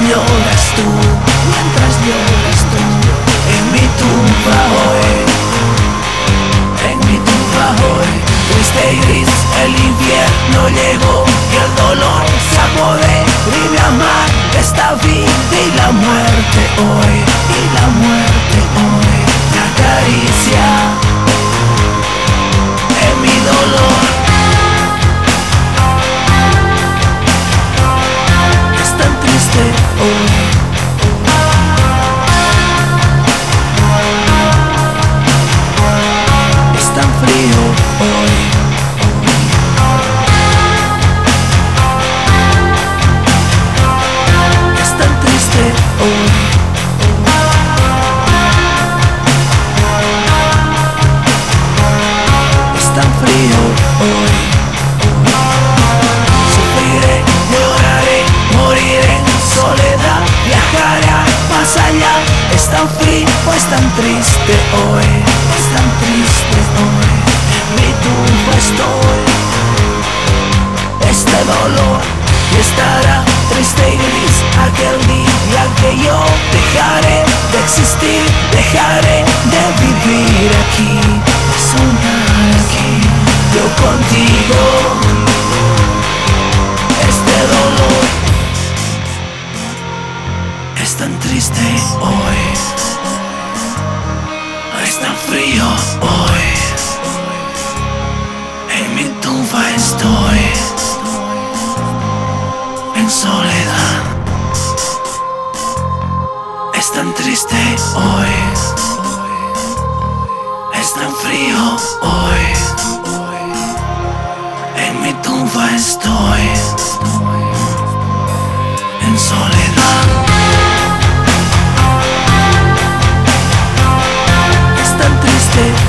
lloras tú, mientras lloras tú, en mi tumba hoy, en mi tumba hoy. Triste y gris el invierno llegó y el dolor se apodera y mi amar esta vida y la muerte hoy, y la muerte hoy me acaricia en mi dolor. Es tan triste hoy. Es tan frío hoy. Es tan triste hoy. Es tan frío hoy. Sufriré, lloraré, moriré en soledad, viajaré más allá. Es tan frío, es tan triste hoy. Es tan triste hoy. En mi tumba estoy. Este dolor y estará triste y gris aquel día que yo dejaré de existir, dejaré de vivir aquí, de soñar aquí, yo contigo. Este dolor es tan triste hoy, es tan frío hoy. En mi tumba estoy, en soledad. Es tan triste hoy, es tan frío hoy. En mi tumba estoy, en soledad. Es tan triste